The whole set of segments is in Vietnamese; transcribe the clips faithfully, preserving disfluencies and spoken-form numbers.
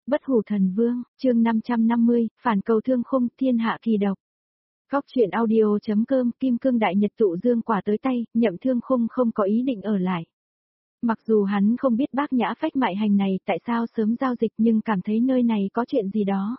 Bất hủ thần vương, chương năm trăm năm mươi, phản cầu thương khung, thiên hạ kỳ độc. Góc truyện audio.com, kim cương đại nhật tụ dương quả tới tay, Nhậm Thương Khung không có ý định ở lại. Mặc dù hắn không biết Bác Nhã Phách mại hành này tại sao sớm giao dịch nhưng cảm thấy nơi này có chuyện gì đó.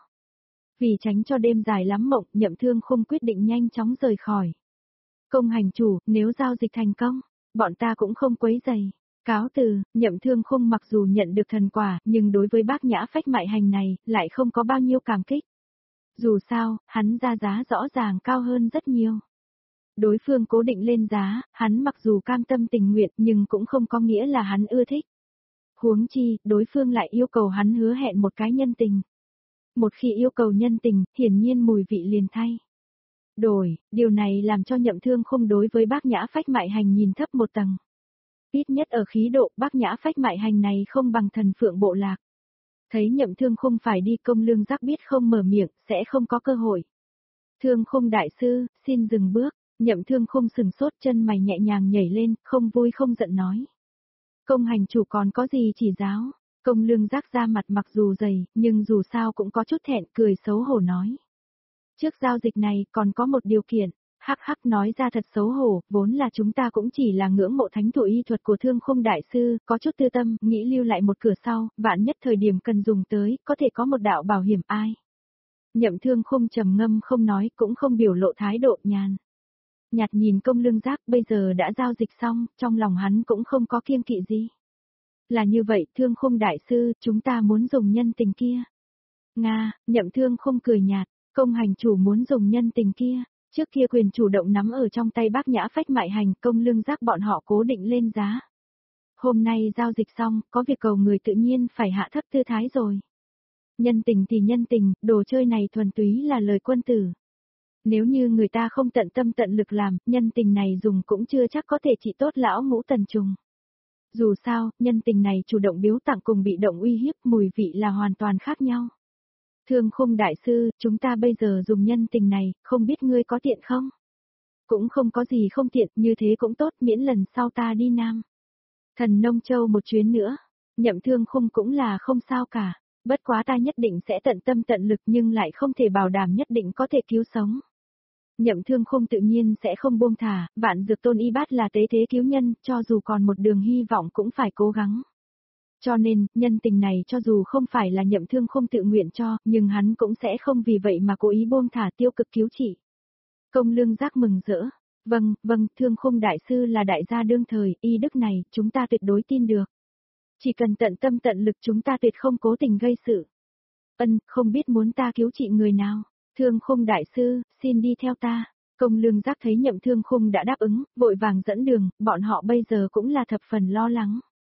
Vì tránh cho đêm dài lắm mộng, Nhậm Thương Khung quyết định nhanh chóng rời khỏi. Công hành chủ, nếu giao dịch thành công, bọn ta cũng không quấy rầy. Cáo từ, Nhậm Thương Khung mặc dù nhận được thần quả, nhưng đối với Bác Nhã Phách mại hành này, lại không có bao nhiêu cảm kích. Dù sao, hắn ra giá rõ ràng cao hơn rất nhiều. Đối phương cố định lên giá, hắn mặc dù cam tâm tình nguyện nhưng cũng không có nghĩa là hắn ưa thích. Huống chi, đối phương lại yêu cầu hắn hứa hẹn một cái nhân tình. Một khi yêu cầu nhân tình, hiển nhiên mùi vị liền thay. Đổi, điều này làm cho Nhậm Thương Khung đối với Bác Nhã Phách mại hành nhìn thấp một tầng. Ít nhất ở khí độ, Bác Nhã Phách mại hành này không bằng Thần Phượng Bộ Lạc. Thấy Nhậm Thương Khung phải đi, Công Lương Giác biết không mở miệng, sẽ không có cơ hội. Thương Khung đại sư, xin dừng bước. Nhậm Thương Khung sừng sốt, chân mày nhẹ nhàng nhảy lên, không vui không giận nói. Công hành chủ còn có gì chỉ giáo? Công Lương Giác ra mặt mặc dù dày, nhưng dù sao cũng có chút thẹn, cười xấu hổ nói. Trước giao dịch này còn có một điều kiện. Hắc hắc nói ra thật xấu hổ, vốn là chúng ta cũng chỉ là ngưỡng mộ thánh thủ y thuật của Thương Khung đại sư, có chút tư tâm, nghĩ lưu lại một cửa sau, vạn nhất thời điểm cần dùng tới, có thể có một đạo bảo hiểm ai. Nhậm Thương Khung trầm ngâm không nói, cũng không biểu lộ thái độ nhàn. Nhạt nhìn Công Lương Giác, bây giờ đã giao dịch xong, trong lòng hắn cũng không có kiêng kỵ gì. Là như vậy, Thương Khung đại sư, chúng ta muốn dùng nhân tình kia. Nga, Nhậm Thương Khung cười nhạt, công hành chủ muốn dùng nhân tình kia. Trước kia quyền chủ động nắm ở trong tay Bác Nhã Phách mại hành, Công Lương Giác bọn họ cố định lên giá. Hôm nay giao dịch xong, có việc cầu người tự nhiên phải hạ thấp tư thái rồi. Nhân tình thì nhân tình, đồ chơi này thuần túy là lời quân tử. Nếu như người ta không tận tâm tận lực làm, nhân tình này dùng cũng chưa chắc có thể trị tốt lão Ngũ Tần Trùng. Dù sao, nhân tình này chủ động biếu tặng cùng bị động uy hiếp, mùi vị là hoàn toàn khác nhau. Thương Khung đại sư, chúng ta bây giờ dùng nhân tình này, không biết ngươi có tiện không? Cũng không có gì không tiện, như thế cũng tốt, miễn lần sau ta đi Nam Thần Nông Châu một chuyến nữa. Nhậm Thương Khung cũng là không sao cả, bất quá ta nhất định sẽ tận tâm tận lực nhưng lại không thể bảo đảm nhất định có thể cứu sống. Nhậm Thương Khung tự nhiên sẽ không buông thả, Vạn Dược Tôn y bát là tế thế cứu nhân, cho dù còn một đường hy vọng cũng phải cố gắng. Cho nên, nhân tình này cho dù không phải là Nhậm Thương Khung tự nguyện cho, nhưng hắn cũng sẽ không vì vậy mà cố ý buông thả tiêu cực cứu trị. Công Lương Giác mừng rỡ. Vâng, vâng, Thương Khung đại sư là đại gia đương thời, y đức này, chúng ta tuyệt đối tin được. Chỉ cần tận tâm tận lực chúng ta tuyệt không cố tình gây sự. Ân, không biết muốn ta cứu trị người nào. Thương Khung đại sư, xin đi theo ta. Công Lương Giác thấy Nhậm Thương Khung đã đáp ứng, vội vàng dẫn đường, bọn họ bây giờ cũng là thập phần lo lắng.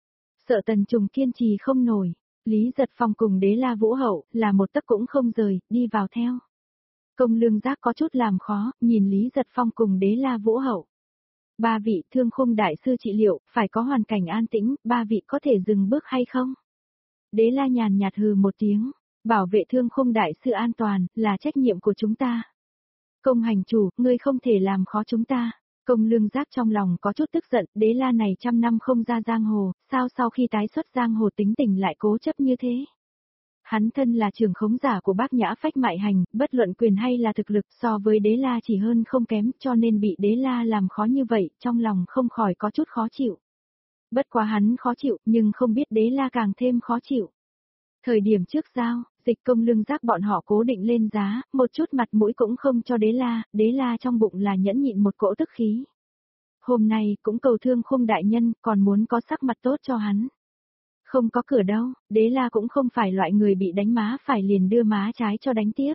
Sợ Tần Trùng kiên trì không nổi, Lý Giật Phong cùng Đế La Vũ Hậu, là một tấc cũng không rời, đi vào theo. Công Lương Giác có chút làm khó, nhìn Lý Giật Phong cùng Đế La Vũ Hậu. Ba vị Thương Khung đại sư trị liệu, phải có hoàn cảnh an tĩnh, ba vị có thể dừng bước hay không? Đế La nhàn nhạt hừ một tiếng, bảo vệ Thương Khung đại sư an toàn, là trách nhiệm của chúng ta. Công hành chủ, ngươi không thể làm khó chúng ta. Công Lương Giác trong lòng có chút tức giận, Đế La này trăm năm không ra giang hồ, sao sau khi tái xuất giang hồ tính tình lại cố chấp như thế? Hắn thân là trưởng khống giả của Bác Nhã Phách mại hành, bất luận quyền hay là thực lực so với Đế La chỉ hơn không kém, cho nên bị Đế La làm khó như vậy, trong lòng không khỏi có chút khó chịu. Bất quá hắn khó chịu, nhưng không biết Đế La càng thêm khó chịu. Thời điểm trước giao, dịch Công Lương Giác bọn họ cố định lên giá, một chút mặt mũi cũng không cho Đế La, Đế La trong bụng là nhẫn nhịn một cỗ tức khí. Hôm nay cũng cầu Thương Khung đại nhân, còn muốn có sắc mặt tốt cho hắn. Không có cửa đâu, Đế La cũng không phải loại người bị đánh má phải liền đưa má trái cho đánh tiếp.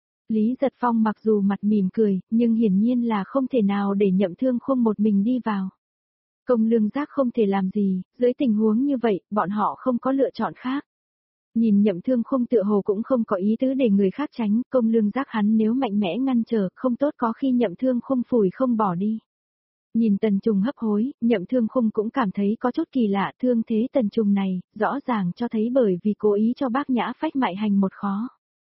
Lý Giật Phong mặc dù mặt mỉm cười, nhưng hiển nhiên là không thể nào để Nhậm Thương Khung một mình đi vào. Công Lương Giác không thể làm gì, dưới tình huống như vậy, bọn họ không có lựa chọn khác. Nhìn Nhậm Thương Khung tựa hồ cũng không có ý tứ để người khác tránh, Công Lương Giác hắn nếu mạnh mẽ ngăn trở, không tốt có khi Nhậm Thương Khung phủi không bỏ đi. Nhìn Tần Trùng hấp hối, Nhậm Thương Khung cũng cảm thấy có chút kỳ lạ, thương thế Tần Trùng này, rõ ràng cho thấy bởi vì cố ý cho Bác Nhã Phách mại hành một khó.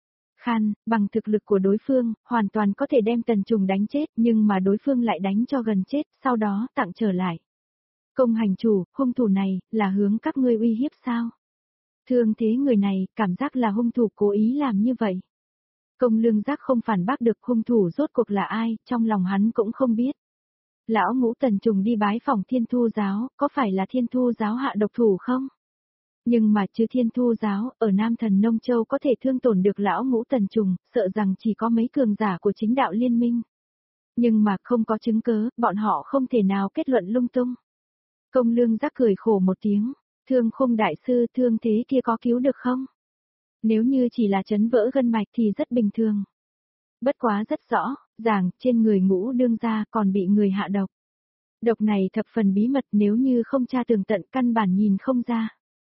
Khan, bằng thực lực của đối phương, hoàn toàn có thể đem Tần Trùng đánh chết, nhưng mà đối phương lại đánh cho gần chết, sau đó tặng trở lại. Công hành chủ, hung thủ này, là hướng các ngươi uy hiếp sao? Thương thế người này, cảm giác là hung thủ cố ý làm như vậy. Công Lương Giác không phản bác được hung thủ rốt cuộc là ai, trong lòng hắn cũng không biết. Lão Ngũ Tần Trùng đi bái phòng Thiên Thu giáo, có phải là Thiên Thu giáo hạ độc thủ không? Nhưng mà chứ Thiên Thu giáo, ở Nam Thần Nông Châu có thể thương tổn được Lão Ngũ Tần Trùng, sợ rằng chỉ có mấy cường giả của chính đạo liên minh. Nhưng mà không có chứng cớ, bọn họ không thể nào kết luận lung tung. Công Lương Giác cười khổ một tiếng, Thương Khung đại sư, thương thế kia có cứu được không? Nếu như chỉ là chấn vỡ gân mạch thì rất bình thường. Bất quá rất rõ, ràng, trên người Ngũ đương gia còn bị người hạ độc. Độc này thập phần bí mật, nếu như không tra tường tận căn bản nhìn không ra.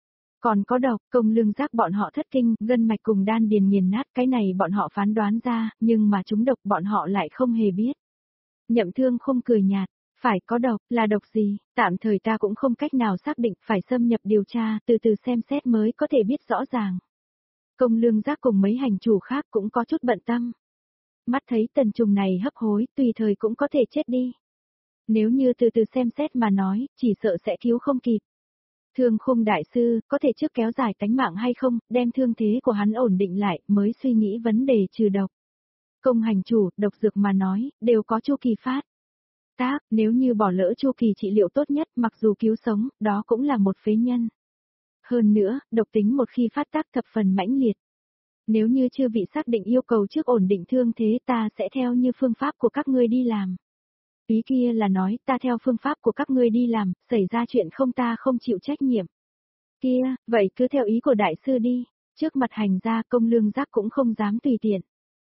Còn có độc, Công Lương Giác bọn họ thất kinh, gân mạch cùng đan điền nghiền nát, cái này bọn họ phán đoán ra, nhưng mà chúng độc bọn họ lại không hề biết. Nhậm Thương không cười nhạt, phải có độc, là độc gì, tạm thời ta cũng không cách nào xác định, phải xâm nhập điều tra, từ từ xem xét mới có thể biết rõ ràng. Công Lương Giác cùng mấy hành chủ khác cũng có chút bận tâm. Mắt thấy Tần Trùng này hấp hối, tùy thời cũng có thể chết đi. Nếu như từ từ xem xét mà nói, chỉ sợ sẽ cứu không kịp. Thương Khung đại sư, có thể trước kéo dài tánh mạng hay không, đem thương thế của hắn ổn định lại, mới suy nghĩ vấn đề trừ độc. Công hành chủ, độc dược mà nói, đều có chu kỳ phát tác, nếu như bỏ lỡ chu kỳ trị liệu tốt nhất, mặc dù cứu sống, đó cũng là một phế nhân. Hơn nữa, độc tính một khi phát tác thập phần mãnh liệt. Nếu như chưa vị xác định yêu cầu trước ổn định thương thế, ta sẽ theo như phương pháp của các ngươi đi làm. Ý kia là nói, ta theo phương pháp của các ngươi đi làm, xảy ra chuyện không ta không chịu trách nhiệm. Kia, vậy cứ theo ý của đại sư đi, trước mặt hành gia Công Lương Giác cũng không dám tùy tiện.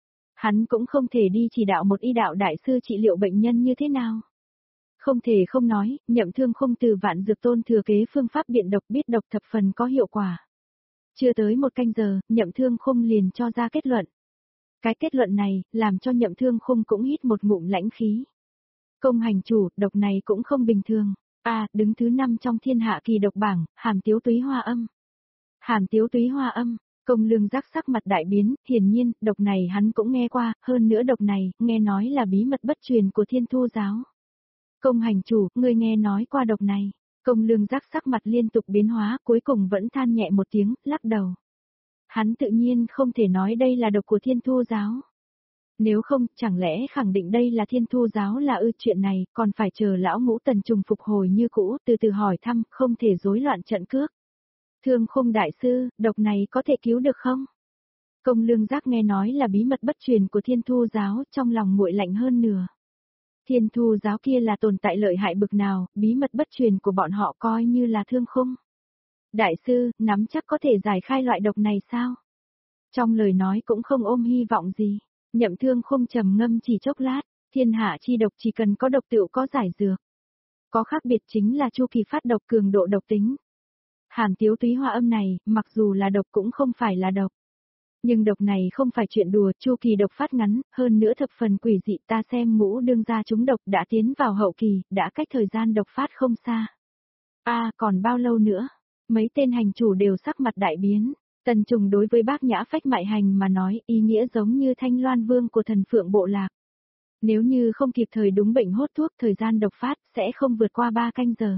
Hắn cũng không thể đi chỉ đạo một y đạo đại sư trị liệu bệnh nhân như thế nào. Không thể không nói, Nhậm Thương không từ Vạn Dược Tôn thừa kế phương pháp biện độc biết độc thập phần có hiệu quả. Chưa tới một canh giờ, Nhậm Thương không liền cho ra kết luận. Cái kết luận này, làm cho Nhậm Thương không cũng hít một ngụm lãnh khí. Công hành chủ, độc này cũng không bình thường. À, đứng thứ năm trong thiên hạ kỳ độc bảng, Hàm Tiếu Túy Hoa Âm. Hàm Tiếu Túy Hoa Âm, Công Lương Giác sắc mặt đại biến, hiển nhiên, độc này hắn cũng nghe qua, hơn nữa độc này, nghe nói là bí mật bất truyền của Thiên Thu giáo. Công hành chủ, ngươi nghe nói qua độc này. Công Lương Giác sắc mặt liên tục biến hóa, cuối cùng vẫn than nhẹ một tiếng, lắc đầu. Hắn tự nhiên không thể nói đây là độc của Thiên Thu giáo. Nếu không, chẳng lẽ khẳng định đây là Thiên Thu giáo là ư, chuyện này, còn phải chờ Lão Ngũ Tần Trùng phục hồi như cũ, từ từ hỏi thăm, không thể rối loạn trận cước. Thương Khung đại sư, độc này có thể cứu được không? Công Lương Giác nghe nói là bí mật bất truyền của Thiên Thu giáo, trong lòng nguội lạnh hơn nửa. Thiên Thu giáo kia là tồn tại lợi hại bực nào, bí mật bất truyền của bọn họ coi như là Thương Khung. Đại sư, nắm chắc có thể giải khai loại độc này sao? Trong lời nói cũng không ôm hy vọng gì. Nhậm Thương không trầm ngâm chỉ chốc lát, thiên hạ chi độc chỉ cần có độc tựu có giải dược. Có khác biệt chính là chu kỳ phát độc cường độ độc tính. Hàm Tiếu Túy Hoa Âm này, mặc dù là độc cũng không phải là độc. Nhưng độc này không phải chuyện đùa, chu kỳ độc phát ngắn, hơn nữa thập phần quỷ dị, ta xem Ngũ đương gia chúng độc đã tiến vào hậu kỳ, đã cách thời gian độc phát không xa. A, à, còn bao lâu nữa? Mấy tên hành chủ đều sắc mặt đại biến. Tần Trùng đối với Bác Nhã Phách Mại Hành mà nói, ý nghĩa giống như Thanh Loan Vương của thần Phượng Bộ Lạc. Nếu như không kịp thời đúng bệnh hốt thuốc, thời gian độc phát sẽ không vượt qua ba canh giờ.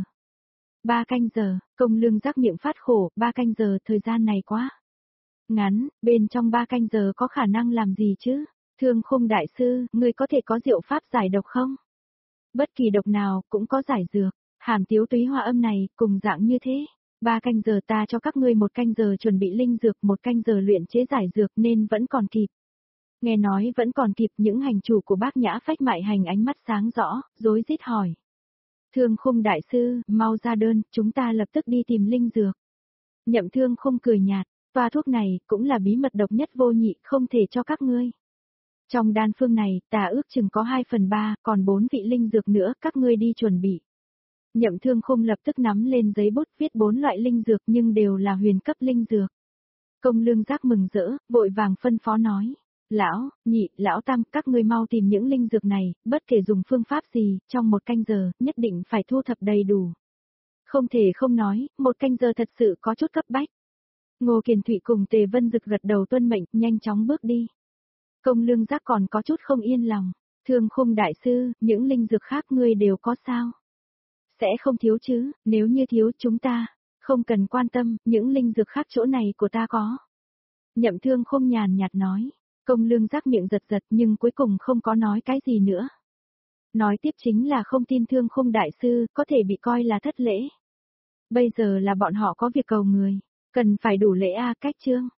Ba canh giờ, Công Lương Giác miệng phát khổ, ba canh giờ, thời gian này quá ngắn, bên trong ba canh giờ có khả năng làm gì chứ? Thương Khung đại sư, người có thể có diệu pháp giải độc không? Bất kỳ độc nào cũng có giải dược, Hàm Tiếu Túy Hoa Âm này, cùng dạng như thế. Ba canh giờ ta cho các ngươi một canh giờ chuẩn bị linh dược, một canh giờ luyện chế giải dược nên vẫn còn kịp. Nghe nói vẫn còn kịp, những hành chủ của Bác Nhã Phách Mại Hành ánh mắt sáng rõ, rối rít hỏi. Thương Khung đại sư, mau ra đơn, chúng ta lập tức đi tìm linh dược. Nhậm Thương Khung cười nhạt, toa thuốc này cũng là bí mật độc nhất vô nhị, không thể cho các ngươi. Trong đan phương này, ta ước chừng có hai phần ba, còn bốn vị linh dược nữa, các ngươi đi chuẩn bị. Nhậm Thương Khung lập tức nắm lên giấy bút viết bốn loại linh dược nhưng đều là huyền cấp linh dược. Công Lương Giác mừng rỡ, vội vàng phân phó nói. Lão, nhị, lão tam, các ngươi mau tìm những linh dược này, bất kể dùng phương pháp gì, trong một canh giờ, nhất định phải thu thập đầy đủ. Không thể không nói, một canh giờ thật sự có chút cấp bách. Ngô Kiền Thụy cùng Tề Vân Dực gật đầu tuân mệnh, nhanh chóng bước đi. Công Lương Giác còn có chút không yên lòng. Thương Khung đại sư, những linh dược khác ngươi đều có sao? Sẽ không thiếu chứ, nếu như thiếu chúng ta, Không cần quan tâm, những linh dược khác chỗ này của ta có. Nhậm Thương Khung nhàn nhạt nói, Công Lương rắc miệng giật giật nhưng cuối cùng không có nói cái gì nữa. Nói tiếp chính là không tin Thương Khung đại sư, có thể bị coi là thất lễ. Bây giờ là bọn họ có việc cầu người, cần phải đủ lễ a cách chương.